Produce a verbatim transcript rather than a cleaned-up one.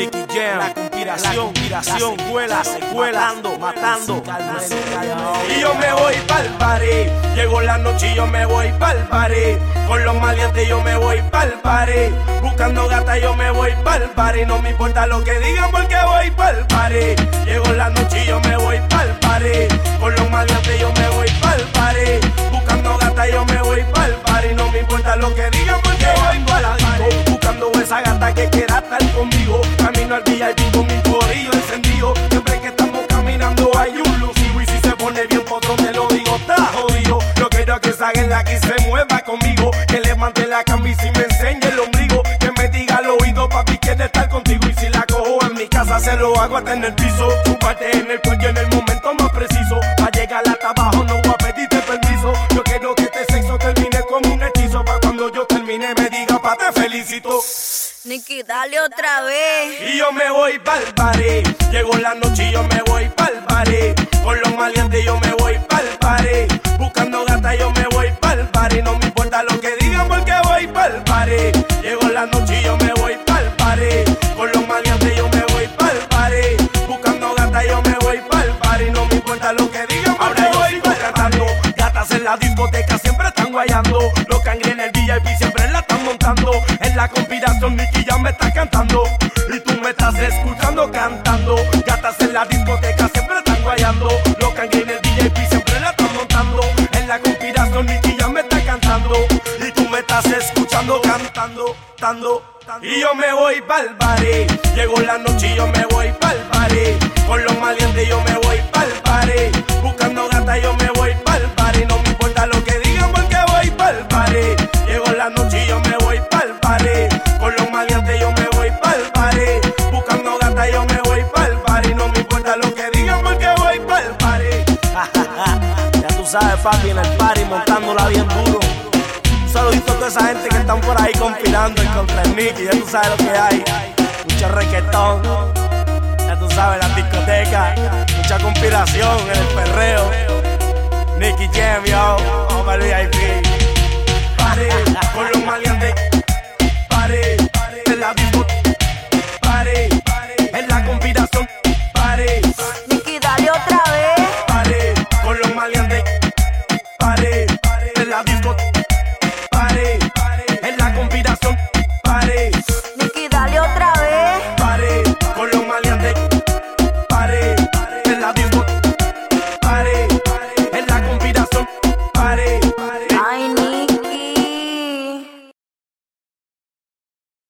Nicky Jam, la conspiración, la conspiración, la secuela, matando, matando. Y yo me voy pa'l party, llegó la noche y yo me voy pa'l party. Con los maleantes yo me voy pa'l party, buscando gata yo me voy pa'l party. No me importa lo que digan porque voy pa'l party. Llegó la noche y yo me voy pa'l party, con los maleantes yo me voy pa'l party, buscando gata yo me voy pa'l party. No me importa lo que digan porque voy pa'l party, buscando esa gata que quiera estar conmigo. Camino al V I P con mi corillo encendido. Siempre que estamos caminando hay un lucido, y si se pone bien potro te lo digo, está jodido. Yo quiero que salga en la que se mueva conmigo, que levante la camisa y me enseñe el ombligo, que me diga al oído, papi, quiere estar contigo. Y si la cojo en mi casa se lo hago hasta en el piso. Tu parte en el cuello en el momento más preciso. Pa' llegar hasta abajo no voy a pedirte permiso. Yo quiero que este sexo termine como un hechizo, pa' cuando yo termine me diga, pa' te felicito. Nicky, dale otra vez. Y yo me voy pa'l party, llegó la noche y yo me voy pa'l party. Con los maleantes yo me voy pa'l party, buscando gata yo me voy pa'l party. No me importa lo que digan porque voy pa'l party. Llegó la noche y yo me voy pa'l party, con los maleantes yo me voy pa'l party, buscando gata yo me voy pa'l party. No me importa lo que digan porque ahora voy pa'l cantando. Gatas en la discoteca siempre están guayando, los cangres en el V I P siempre la están montando. En la conspiración Nicky ya me está cantando, y tú me estás escuchando cantando. Gatas en la discoteca siempre están guayando, los cangres en el V I P siempre la están montando. En la conspiración Nicky ya me está cantando, y tú me estás escuchando cantando, tando. Y yo me voy pa'l party, llegó la noche y yo me voy pa'l party, con los maleantes yo me voy pa'l party, buscando gata yo me voy pa'l party. No me importa lo que digan porque voy pa'l party. Llegó la noche y yo me voy pa'l party, con los maleantes yo me voy pa'l party, buscando gata yo me voy pa'l party. No me importa lo que digan porque voy pa'l party. Ya tú sabes, papi, en el party montándola bien duro. Un saludito a toda esa gente que están por ahí conspirando en contra el Nicky. Ya tú sabes lo que hay, mucho reggaetón. Ya tú sabes, la discoteca, mucha conspiración en el perreo. Nicky Jam, yo, vamos para el V I P. Party, con los maleantes.